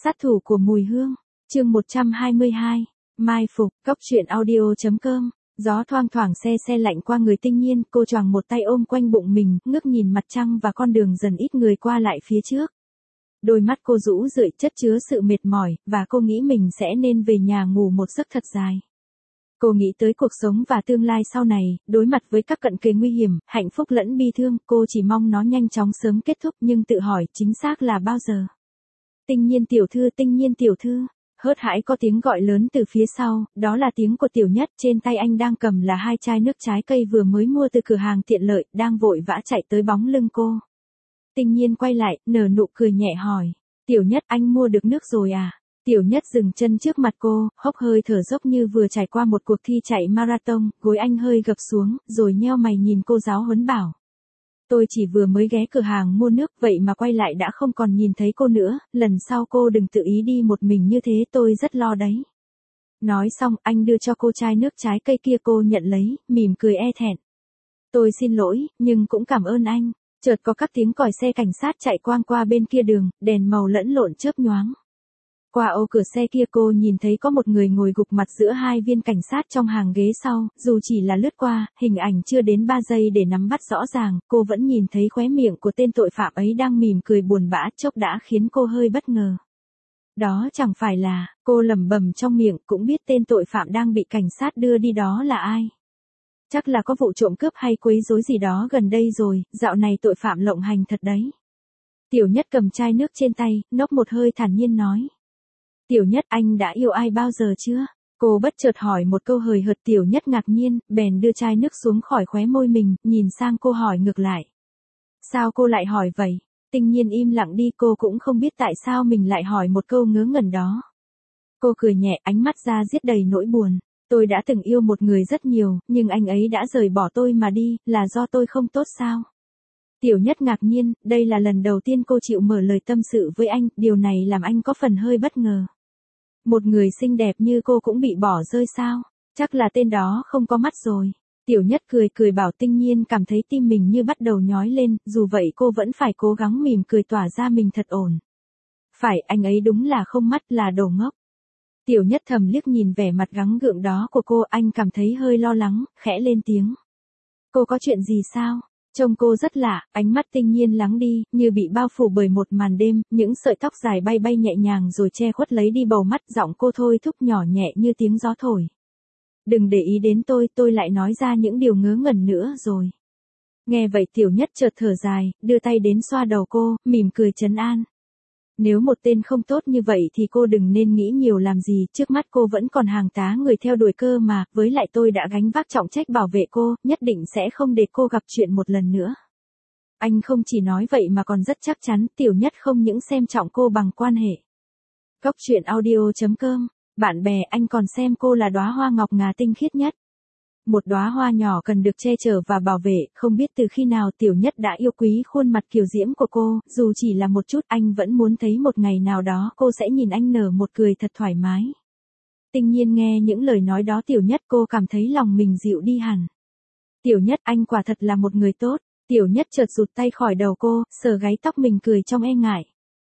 Sát thủ của mùi hương, chương 122, Mai Phục, Cóc truyện audio.com. Gió thoang thoảng se lạnh qua người Tinh Nhiên, cô choàng một tay ôm quanh bụng mình, ngước nhìn mặt trăng và con đường dần ít người qua lại phía trước. Đôi mắt cô rũ rượi chất chứa sự mệt mỏi, và cô nghĩ mình sẽ nên về nhà ngủ một giấc thật dài. Cô nghĩ tới cuộc sống và tương lai sau này, đối mặt với các cận kề nguy hiểm, hạnh phúc lẫn bi thương, cô chỉ mong nó nhanh chóng sớm kết thúc, nhưng tự hỏi chính xác là bao giờ. Tinh Nhiên tiểu thư, hớt hãi có tiếng gọi lớn từ phía sau, đó là tiếng của Tiểu Nhất, trên tay anh đang cầm là 2 chai nước trái cây vừa mới mua từ cửa hàng tiện lợi, đang vội vã chạy tới bóng lưng cô. Tinh Nhiên quay lại, nở nụ cười nhẹ hỏi, Tiểu Nhất, anh mua được nước rồi à? Tiểu Nhất dừng chân trước mặt cô, hốc hơi thở dốc như vừa trải qua một cuộc thi chạy marathon, gối anh hơi gập xuống, rồi nheo mày nhìn cô giáo huấn bảo. Tôi chỉ vừa mới ghé cửa hàng mua nước, vậy mà quay lại đã không còn nhìn thấy cô nữa, lần sau cô đừng tự ý đi một mình như thế, tôi rất lo đấy. Nói xong, anh đưa cho cô chai nước trái cây kia, cô nhận lấy, mỉm cười e thẹn. Tôi xin lỗi, nhưng cũng cảm ơn anh. Chợt có các tiếng còi xe cảnh sát chạy quang qua bên kia đường, đèn màu lẫn lộn chớp nhoáng. Qua ô cửa xe kia cô nhìn thấy có một người ngồi gục mặt giữa 2 viên cảnh sát trong hàng ghế sau, dù chỉ là lướt qua, hình ảnh chưa đến 3 giây để nắm bắt rõ ràng, cô vẫn nhìn thấy khóe miệng của tên tội phạm ấy đang mỉm cười buồn bã, chốc đã khiến cô hơi bất ngờ. Đó chẳng phải là, cô lẩm bẩm trong miệng, cũng biết tên tội phạm đang bị cảnh sát đưa đi đó là ai. Chắc là có vụ trộm cướp hay quấy rối gì đó gần đây rồi, dạo này tội phạm lộng hành thật đấy. Tiểu Nhất cầm chai nước trên tay, nốc một hơi thản nhiên nói. Tiểu Nhất, anh đã yêu ai bao giờ chưa? Cô bất chợt hỏi một câu hời hợt. Tiểu Nhất ngạc nhiên, bèn đưa chai nước xuống khỏi khóe môi mình, nhìn sang cô hỏi ngược lại. Sao cô lại hỏi vậy? Tinh Nhiên im lặng đi, cô cũng không biết tại sao mình lại hỏi một câu ngớ ngẩn đó. Cô cười nhẹ, ánh mắt ra diết đầy nỗi buồn. Tôi đã từng yêu một người rất nhiều, nhưng anh ấy đã rời bỏ tôi mà đi, là do tôi không tốt sao? Tiểu Nhất ngạc nhiên, đây là lần đầu tiên cô chịu mở lời tâm sự với anh, điều này làm anh có phần hơi bất ngờ. Một người xinh đẹp như cô cũng bị bỏ rơi sao? Chắc là tên đó không có mắt rồi. Tiểu Nhất cười bảo. Tinh Nhiên cảm thấy tim mình như bắt đầu nhói lên, dù vậy cô vẫn phải cố gắng mỉm cười tỏa ra mình thật ổn. Phải, anh ấy đúng là không mắt, là đồ ngốc. Tiểu Nhất thầm liếc nhìn vẻ mặt gắng gượng đó của cô, anh cảm thấy hơi lo lắng, khẽ lên tiếng. Cô có chuyện gì sao? Trông cô rất lạ, ánh mắt Tinh Nhiên lắng đi, như bị bao phủ bởi một màn đêm, những sợi tóc dài bay nhẹ nhàng rồi che khuất lấy đi bầu mắt, giọng cô thôi thúc nhỏ nhẹ như tiếng gió thổi. Đừng để ý đến tôi lại nói ra những điều ngớ ngẩn nữa rồi. Nghe vậy Tiểu Nhất chợt thở dài, đưa tay đến xoa đầu cô, mỉm cười trấn an. Nếu một tên không tốt như vậy thì cô đừng nên nghĩ nhiều làm gì, trước mắt cô vẫn còn hàng tá người theo đuổi cơ mà, với lại tôi đã gánh vác trọng trách bảo vệ cô, nhất định sẽ không để cô gặp chuyện một lần nữa. Anh không chỉ nói vậy mà còn rất chắc chắn, Tiểu Nhất không những xem trọng cô bằng quan hệ. Cóc truyện audio.com, bạn bè, anh còn xem cô là đóa hoa ngọc ngà tinh khiết nhất. Một đóa hoa nhỏ cần được che chở và bảo vệ, không biết từ khi nào Tiểu Nhất đã yêu quý khuôn mặt kiều diễm của cô, dù chỉ là một chút, anh vẫn muốn thấy một ngày nào đó cô sẽ nhìn anh nở một cười thật thoải mái. Tinh Nhiên nghe những lời nói đó Tiểu Nhất, cô cảm thấy lòng mình dịu đi hẳn. Tiểu Nhất, anh quả thật là một người tốt. Tiểu Nhất chợt rụt tay khỏi đầu cô, sờ gáy tóc mình cười trong e ngại.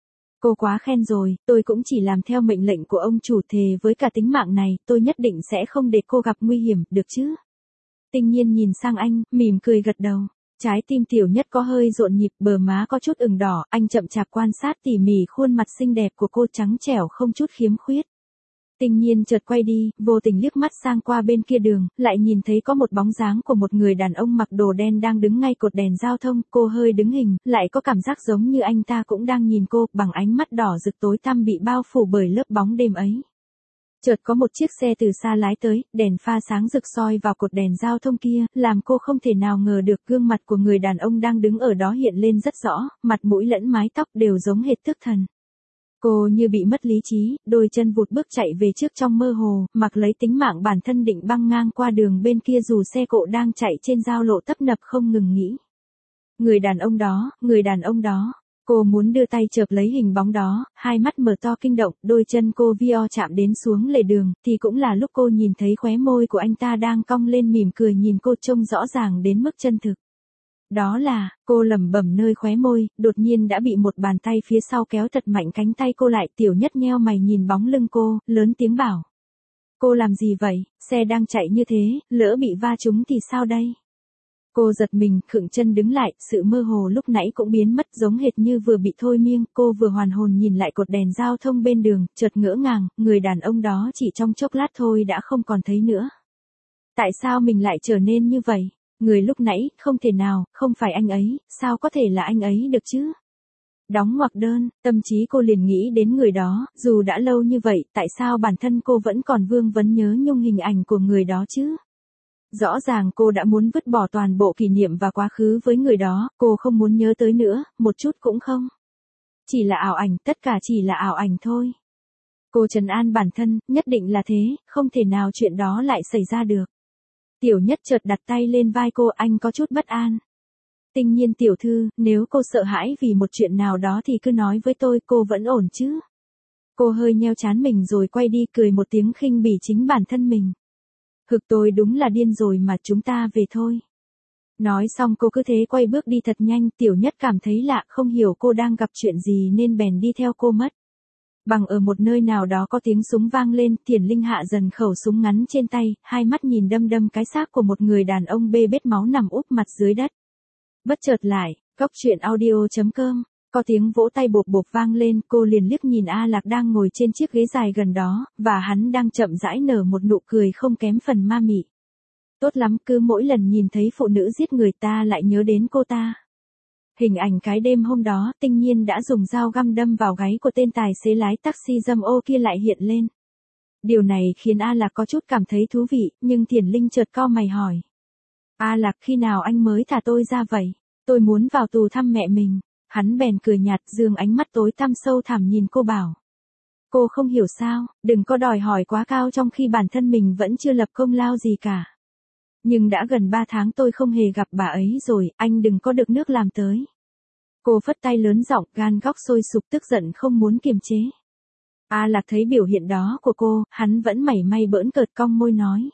Cô quá khen rồi, tôi cũng chỉ làm theo mệnh lệnh của ông chủ, thề với cả tính mạng này, tôi nhất định sẽ không để cô gặp nguy hiểm, được chứ? Tinh Nhiên nhìn sang anh, mỉm cười gật đầu. Trái tim Tiểu Nhất có hơi rộn nhịp, bờ má có chút ửng đỏ, anh chậm chạp quan sát tỉ mỉ khuôn mặt xinh đẹp của cô, trắng trẻo không chút khiếm khuyết. Tinh Nhiên chợt quay đi, vô tình liếc mắt sang qua bên kia đường, lại nhìn thấy có một bóng dáng của một người đàn ông mặc đồ đen đang đứng ngay cột đèn giao thông, cô hơi đứng hình, lại có cảm giác giống như anh ta cũng đang nhìn cô, bằng ánh mắt đỏ rực tối tăm bị bao phủ bởi lớp bóng đêm ấy. Chợt có một chiếc xe từ xa lái tới, đèn pha sáng rực soi vào cột đèn giao thông kia, làm cô không thể nào ngờ được gương mặt của người đàn ông đang đứng ở đó hiện lên rất rõ, mặt mũi lẫn mái tóc đều giống hệt thức thần. Cô như bị mất lý trí, đôi chân vụt bước chạy về trước trong mơ hồ, mặc lấy tính mạng bản thân định băng ngang qua đường bên kia dù xe cộ đang chạy trên giao lộ tấp nập không ngừng nghỉ. Người đàn ông đó. Cô muốn đưa tay chộp lấy hình bóng đó, hai mắt mở to kinh động, đôi chân cô vio chạm đến xuống lề đường, thì cũng là lúc cô nhìn thấy khóe môi của anh ta đang cong lên mỉm cười nhìn cô, trông rõ ràng đến mức chân thực. Đó là, cô lẩm bẩm nơi khóe môi, đột nhiên đã bị một bàn tay phía sau kéo thật mạnh cánh tay cô lại. Tiểu Nhất nheo mày nhìn bóng lưng cô, lớn tiếng bảo. Cô làm gì vậy, xe đang chạy như thế, lỡ bị va trúng thì sao đây? Cô giật mình, khựng chân đứng lại, sự mơ hồ lúc nãy cũng biến mất giống hệt như vừa bị thôi miên. Cô vừa hoàn hồn nhìn lại cột đèn giao thông bên đường, chợt ngỡ ngàng, người đàn ông đó chỉ trong chốc lát thôi đã không còn thấy nữa. Tại sao mình lại trở nên như vậy? Người lúc nãy, không thể nào, không phải anh ấy, sao có thể là anh ấy được chứ? Đóng ngoặc đơn, tâm trí cô liền nghĩ đến người đó, dù đã lâu như vậy, tại sao bản thân cô vẫn còn vương vấn nhớ nhung hình ảnh của người đó chứ? Rõ ràng cô đã muốn vứt bỏ toàn bộ kỷ niệm và quá khứ với người đó, cô không muốn nhớ tới nữa, một chút cũng không. Chỉ là ảo ảnh, tất cả chỉ là ảo ảnh thôi. Cô trấn an bản thân, nhất định là thế, không thể nào chuyện đó lại xảy ra được. Tiểu Nhất chợt đặt tay lên vai cô, anh có chút bất an. Tinh Nhiên tiểu thư, nếu cô sợ hãi vì một chuyện nào đó thì cứ nói với tôi, cô vẫn ổn chứ. Cô hơi nheo trán mình rồi quay đi cười một tiếng khinh bỉ chính bản thân mình. Hực tôi đúng là điên rồi mà, chúng ta về thôi. Nói xong cô cứ thế quay bước đi thật nhanh. Tiểu Nhất cảm thấy lạ, không hiểu cô đang gặp chuyện gì nên bèn đi theo cô mất. Bằng ở một nơi nào đó có tiếng súng vang lên, Thiển Linh hạ dần khẩu súng ngắn trên tay, hai mắt nhìn đăm đăm cái xác của một người đàn ông bê bết máu nằm úp mặt dưới đất. Bất chợt lại, Cóc Truyện Audio.com, có tiếng vỗ tay bộp bộp vang lên, cô liền liếc nhìn A Lạc đang ngồi trên chiếc ghế dài gần đó, và hắn đang chậm rãi nở một nụ cười không kém phần ma mị. Tốt lắm, cứ mỗi lần nhìn thấy phụ nữ giết người ta lại nhớ đến cô ta. Hình ảnh cái đêm hôm đó, Tinh Nhiên đã dùng dao găm đâm vào gáy của tên tài xế lái taxi dâm ô kia lại hiện lên. Điều này khiến A Lạc có chút cảm thấy thú vị, nhưng Thiển Linh chợt cau mày hỏi. A Lạc, khi nào anh mới thả tôi ra vậy? Tôi muốn vào tù thăm mẹ mình. Hắn bèn cười nhạt, dương ánh mắt tối tăm sâu thẳm nhìn cô bảo. Cô không hiểu sao, đừng có đòi hỏi quá cao trong khi bản thân mình vẫn chưa lập công lao gì cả. Nhưng đã gần 3 tháng tôi không hề gặp bà ấy rồi, anh đừng có được nước làm tới. Cô phất tay lớn giọng, gan góc sôi sục tức giận không muốn kiềm chế. A Lạc thấy biểu hiện đó của cô, hắn vẫn mảy may bỡn cợt cong môi nói.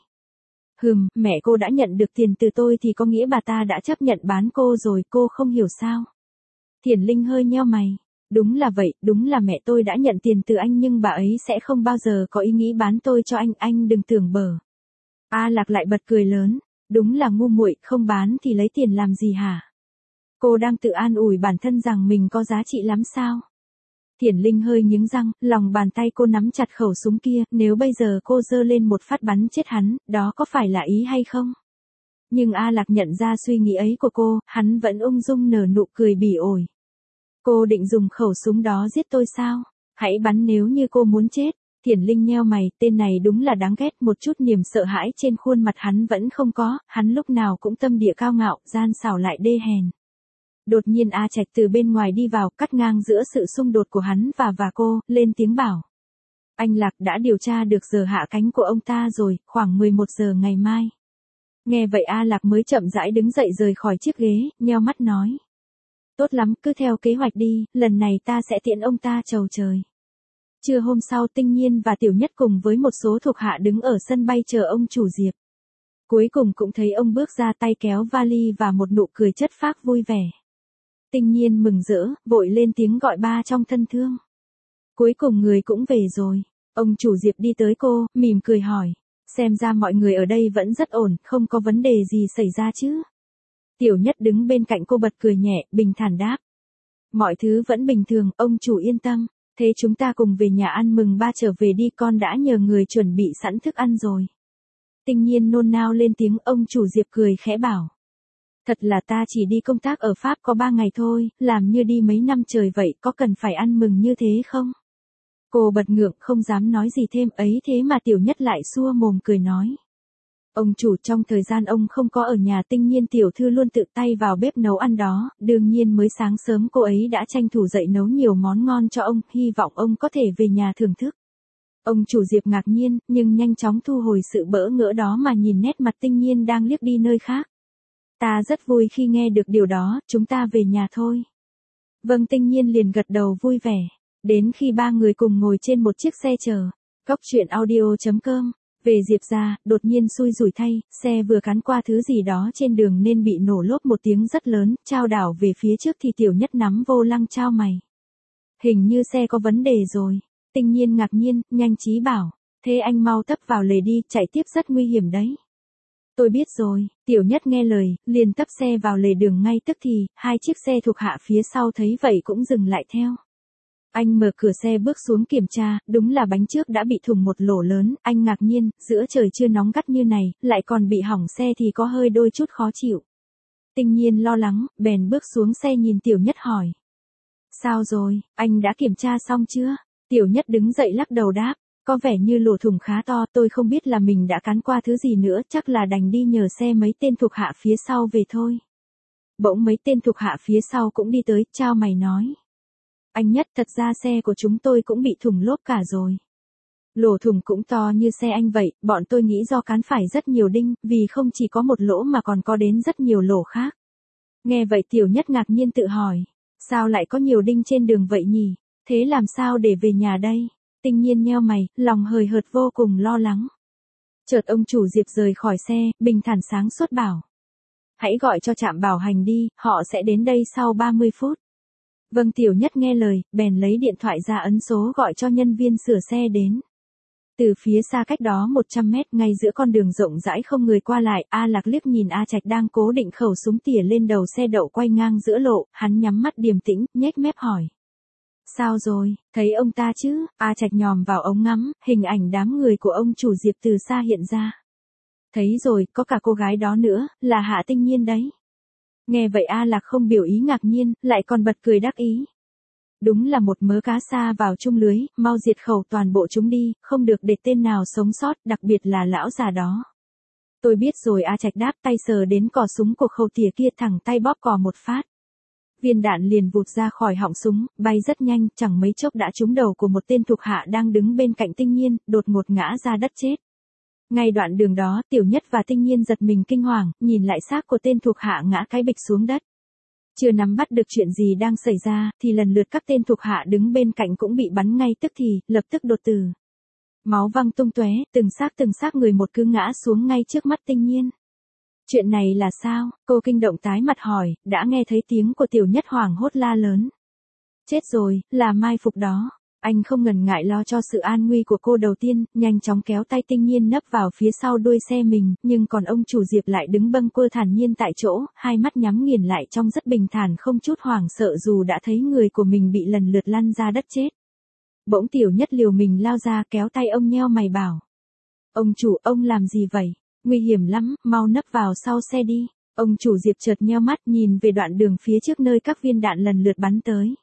Mẹ cô đã nhận được tiền từ tôi thì có nghĩa bà ta đã chấp nhận bán cô rồi, cô không hiểu sao. Thiển Linh hơi nheo mày. Đúng là vậy, đúng là mẹ tôi đã nhận tiền từ anh nhưng bà ấy sẽ không bao giờ có ý nghĩ bán tôi cho anh đừng tưởng bở. A Lạc lại bật cười lớn, đúng là ngu muội, không bán thì lấy tiền làm gì hả? Cô đang tự an ủi bản thân rằng mình có giá trị lắm sao? Thiển Linh hơi nhướng răng, lòng bàn tay cô nắm chặt khẩu súng kia, nếu bây giờ cô giơ lên một phát bắn chết hắn, đó có phải là ý hay không? Nhưng A Lạc nhận ra suy nghĩ ấy của cô, hắn vẫn ung dung nở nụ cười bỉ ổi. Cô định dùng khẩu súng đó giết tôi sao? Hãy bắn nếu như cô muốn chết. Thiển Linh nheo mày, tên này đúng là đáng ghét, một chút niềm sợ hãi trên khuôn mặt hắn vẫn không có, hắn lúc nào cũng tâm địa cao ngạo, gian xảo lại đê hèn. Đột nhiên A Trạch từ bên ngoài đi vào, cắt ngang giữa sự xung đột của hắn và cô, lên tiếng bảo. Anh Lạc đã điều tra được giờ hạ cánh của ông ta rồi, khoảng 11 giờ ngày mai. Nghe vậy A Lạc mới chậm rãi đứng dậy rời khỏi chiếc ghế, nheo mắt nói. Tốt lắm, cứ theo kế hoạch đi, lần này ta sẽ tiễn ông ta chầu trời. Trưa hôm sau Tinh Nhiên và Tiểu Nhất cùng với một số thuộc hạ đứng ở sân bay chờ ông chủ Diệp. Cuối cùng cũng thấy ông bước ra tay kéo vali và một nụ cười chất phác vui vẻ. Tinh Nhiên mừng rỡ, vội lên tiếng gọi ba trong thân thương. Cuối cùng người cũng về rồi. Ông chủ Diệp đi tới cô, mỉm cười hỏi. Xem ra mọi người ở đây vẫn rất ổn, không có vấn đề gì xảy ra chứ. Tiểu Nhất đứng bên cạnh cô bật cười nhẹ, bình thản đáp. Mọi thứ vẫn bình thường, ông chủ yên tâm. Thế chúng ta cùng về nhà ăn mừng ba trở về đi, con đã nhờ người chuẩn bị sẵn thức ăn rồi. Tinh Nhiên nôn nao lên tiếng, ông chủ Diệp cười khẽ bảo. Thật là ta chỉ đi công tác ở Pháp có 3 ngày thôi, làm như đi mấy năm trời vậy, có cần phải ăn mừng như thế không? Cô bật ngượng không dám nói gì thêm, ấy thế mà Tiểu Nhất lại xua mồm cười nói. Ông chủ, trong thời gian ông không có ở nhà, Tinh Nhiên tiểu thư luôn tự tay vào bếp nấu ăn đó, đương nhiên mới sáng sớm cô ấy đã tranh thủ dậy nấu nhiều món ngon cho ông, hy vọng ông có thể về nhà thưởng thức. Ông chủ Diệp ngạc nhiên, nhưng nhanh chóng thu hồi sự bỡ ngỡ đó mà nhìn nét mặt Tinh Nhiên đang liếc đi nơi khác. Ta rất vui khi nghe được điều đó, chúng ta về nhà thôi. Vâng, Tinh Nhiên liền gật đầu vui vẻ. Đến khi ba người cùng ngồi trên một chiếc xe chờ. Cóc Truyện Audio.com Về Diệp ra, đột nhiên xui rủi thay, xe vừa cán qua thứ gì đó trên đường nên bị nổ lốp một tiếng rất lớn, chao đảo về phía trước thì Tiểu Nhất nắm vô lăng chao mày. Hình như xe có vấn đề rồi. Tinh Nhiên ngạc nhiên, nhanh trí bảo. Thế anh mau tấp vào lề đi, chạy tiếp rất nguy hiểm đấy. Tôi biết rồi, Tiểu Nhất nghe lời, liền tấp xe vào lề đường ngay tức thì, hai chiếc xe thuộc hạ phía sau thấy vậy cũng dừng lại theo. Anh mở cửa xe bước xuống kiểm tra, đúng là bánh trước đã bị thủng một lỗ lớn, anh ngạc nhiên, giữa trời chưa nóng gắt như này, lại còn bị hỏng xe thì có hơi đôi chút khó chịu. Tinh Nhiên lo lắng, bèn bước xuống xe nhìn Tiểu Nhất hỏi. Sao rồi, anh đã kiểm tra xong chưa? Tiểu Nhất đứng dậy lắc đầu đáp, có vẻ như lỗ thủng khá to, tôi không biết là mình đã cán qua thứ gì nữa, chắc là đành đi nhờ xe mấy tên thuộc hạ phía sau về thôi. Bỗng mấy tên thuộc hạ phía sau cũng đi tới, chao mày nói. Anh Nhất, thật ra xe của chúng tôi cũng bị thủng lốp cả rồi. Lỗ thủng cũng to như xe anh vậy, bọn tôi nghĩ do cán phải rất nhiều đinh, vì không chỉ có một lỗ mà còn có đến rất nhiều lỗ khác. Nghe vậy Tiểu Nhất ngạc nhiên tự hỏi, sao lại có nhiều đinh trên đường vậy nhỉ? Thế làm sao để về nhà đây? Tinh Nhiên nheo mày, lòng hời hợt vô cùng lo lắng. Chợt ông chủ Diệp rời khỏi xe, bình thản sáng suốt bảo. Hãy gọi cho trạm bảo hành đi, họ sẽ đến đây sau 30 phút. Vâng, Tiểu Nhất nghe lời, bèn lấy điện thoại ra ấn số gọi cho nhân viên sửa xe đến. Từ phía xa cách đó 100 mét, ngay giữa con đường rộng rãi không người qua lại, A Lạc liếc nhìn A Trạch đang cố định khẩu súng tỉa lên đầu xe đậu quay ngang giữa lộ, hắn nhắm mắt điềm tĩnh, nhếch mép hỏi. Sao rồi, thấy ông ta chứ? A Trạch nhòm vào ống ngắm, hình ảnh đám người của ông chủ Diệp từ xa hiện ra. Thấy rồi, có cả cô gái đó nữa, là Hạ Tinh Nhiên đấy. Nghe vậy A Lạc không biểu ý ngạc nhiên, lại còn bật cười đắc ý. Đúng là một mớ cá sa vào chung lưới, mau diệt khẩu toàn bộ chúng đi, không được để tên nào sống sót, đặc biệt là lão già đó. Tôi biết rồi, A Trạch đáp, tay sờ đến cò súng của khẩu tỉa kia, thẳng tay bóp cò một phát. Viên đạn liền vụt ra khỏi họng súng, bay rất nhanh, chẳng mấy chốc đã trúng đầu của một tên thuộc hạ đang đứng bên cạnh Tinh Nhiên, đột ngột ngã ra đất chết. Ngay đoạn đường đó, Tiểu Nhất và Tinh Nhiên giật mình kinh hoàng, nhìn lại xác của tên thuộc hạ ngã cái bịch xuống đất. Chưa nắm bắt được chuyện gì đang xảy ra, thì lần lượt các tên thuộc hạ đứng bên cạnh cũng bị bắn ngay tức thì, lập tức đột tử. Máu văng tung tóe, từng xác người một cứ ngã xuống ngay trước mắt Tinh Nhiên. Chuyện này là sao? Cô kinh động tái mặt hỏi, đã nghe thấy tiếng của Tiểu Nhất hoảng hốt la lớn. Chết rồi, là mai phục đó. Anh không ngần ngại lo cho sự an nguy của cô đầu tiên, nhanh chóng kéo tay Tinh Nhiên nấp vào phía sau đuôi xe mình, nhưng còn ông chủ Diệp lại đứng bâng quơ thản nhiên tại chỗ, hai mắt nhắm nghiền lại trông rất bình thản không chút hoảng sợ dù đã thấy người của mình bị lần lượt lăn ra đất chết. Bỗng Tiểu Nhất liều mình lao ra kéo tay ông nheo mày bảo. Ông chủ, ông làm gì vậy? Nguy hiểm lắm, mau nấp vào sau xe đi. Ông chủ Diệp chợt nheo mắt nhìn về đoạn đường phía trước nơi các viên đạn lần lượt bắn tới.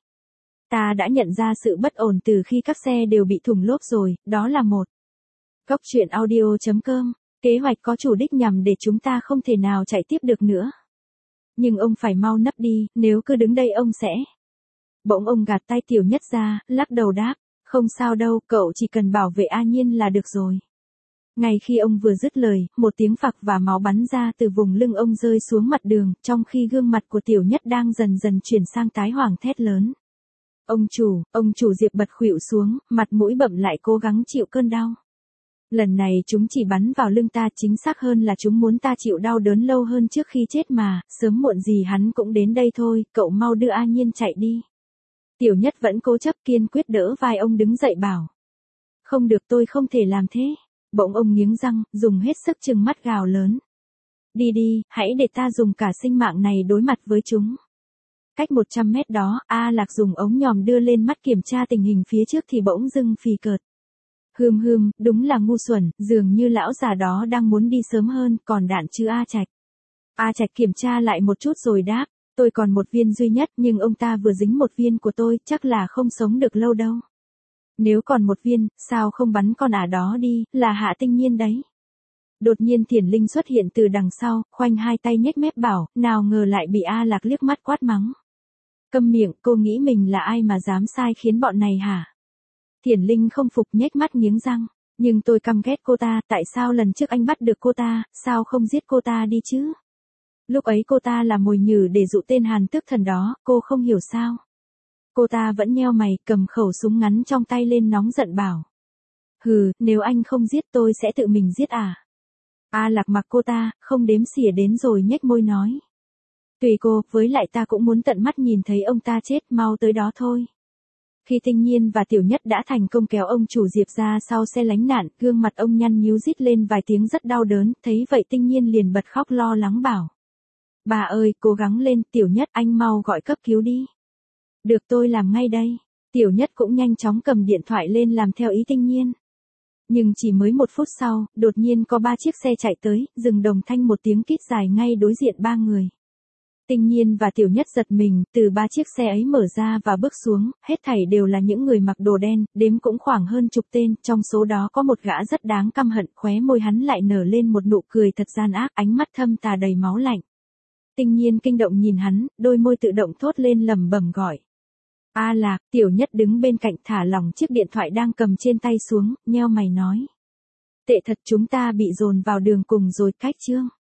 Ta đã nhận ra sự bất ổn từ khi các xe đều bị thủng lốp rồi, đó là một. Góc truyện audio.com, kế hoạch có chủ đích nhằm để chúng ta không thể nào chạy tiếp được nữa. Nhưng ông phải mau nấp đi, nếu cứ đứng đây ông sẽ. Bỗng ông gạt tay Tiểu Nhất ra, lắc đầu đáp, không sao đâu, cậu chỉ cần bảo vệ A Nhiên là được rồi. Ngay khi ông vừa dứt lời, một tiếng phạc và máu bắn ra từ vùng lưng ông rơi xuống mặt đường, trong khi gương mặt của Tiểu Nhất đang dần dần chuyển sang tái hoảng thét lớn. Ông chủ Diệp bật khuỵu xuống, mặt mũi bậm lại cố gắng chịu cơn đau. Lần này chúng chỉ bắn vào lưng ta, chính xác hơn là chúng muốn ta chịu đau đớn lâu hơn trước khi chết mà, sớm muộn gì hắn cũng đến đây thôi, cậu mau đưa A Nhiên chạy đi. Tiểu Nhất vẫn cố chấp kiên quyết đỡ vai ông đứng dậy bảo. Không được, tôi không thể làm thế. Bỗng ông nghiến răng, dùng hết sức trừng mắt gào lớn. Đi đi, hãy để ta dùng cả sinh mạng này đối mặt với chúng. Cách 100 mét đó, A Lạc dùng ống nhòm đưa lên mắt kiểm tra tình hình phía trước thì bỗng dưng phì cợt. Đúng là ngu xuẩn, dường như lão già đó đang muốn đi sớm hơn, còn đạn chứ A Trạch. A Trạch kiểm tra lại một chút rồi đáp, tôi còn một viên duy nhất nhưng ông ta vừa dính một viên của tôi, chắc là không sống được lâu đâu. Nếu còn một viên, sao không bắn con ả đó đi, là Hạ Tinh Nhiên đấy. Đột nhiên Thiển Linh xuất hiện từ đằng sau, khoanh hai tay nhếch mép bảo, nào ngờ lại bị A Lạc liếc mắt quát mắng. Câm miệng, cô nghĩ mình là ai mà dám sai khiến bọn này hả? Thiển Linh không phục nhếch mắt nghiến răng, nhưng tôi căm ghét cô ta, tại sao lần trước anh bắt được cô ta, sao không giết cô ta đi chứ? Lúc ấy cô ta là mồi nhử để dụ tên Hàn Tước Thần đó, cô không hiểu sao? Cô ta vẫn nheo mày, cầm khẩu súng ngắn trong tay lên nóng giận bảo. Hừ, nếu anh không giết tôi sẽ tự mình giết à? A Lạc mặc cô ta, không đếm xỉa đến rồi nhếch môi nói. Tùy cô, với lại ta cũng muốn tận mắt nhìn thấy ông ta chết, mau tới đó thôi. Khi Tinh Nhiên và Tiểu Nhất đã thành công kéo ông chủ Diệp ra sau xe lánh nạn, gương mặt ông nhăn nhíu rít lên vài tiếng rất đau đớn, thấy vậy Tinh Nhiên liền bật khóc lo lắng bảo. Bà ơi, cố gắng lên, Tiểu Nhất, anh mau gọi cấp cứu đi. Được, tôi làm ngay đây. Tiểu Nhất cũng nhanh chóng cầm điện thoại lên làm theo ý Tinh Nhiên. Nhưng chỉ mới 1 phút sau, đột nhiên có 3 chiếc xe chạy tới, dừng đồng thanh một tiếng kít dài ngay đối diện 3 người. Tinh Nhiên và Tiểu Nhất giật mình, từ 3 chiếc xe ấy mở ra và bước xuống, hết thảy đều là những người mặc đồ đen, đếm cũng khoảng hơn chục tên, trong số đó có một gã rất đáng căm hận, khóe môi hắn lại nở lên một nụ cười thật gian ác, ánh mắt thâm tà đầy máu lạnh. Tinh Nhiên kinh động nhìn hắn, đôi môi tự động thốt lên lẩm bẩm gọi. A Lạc. Tiểu Nhất đứng bên cạnh thả lỏng chiếc điện thoại đang cầm trên tay xuống, nheo mày nói. Tệ thật, chúng ta bị dồn vào đường cùng rồi, cách chương.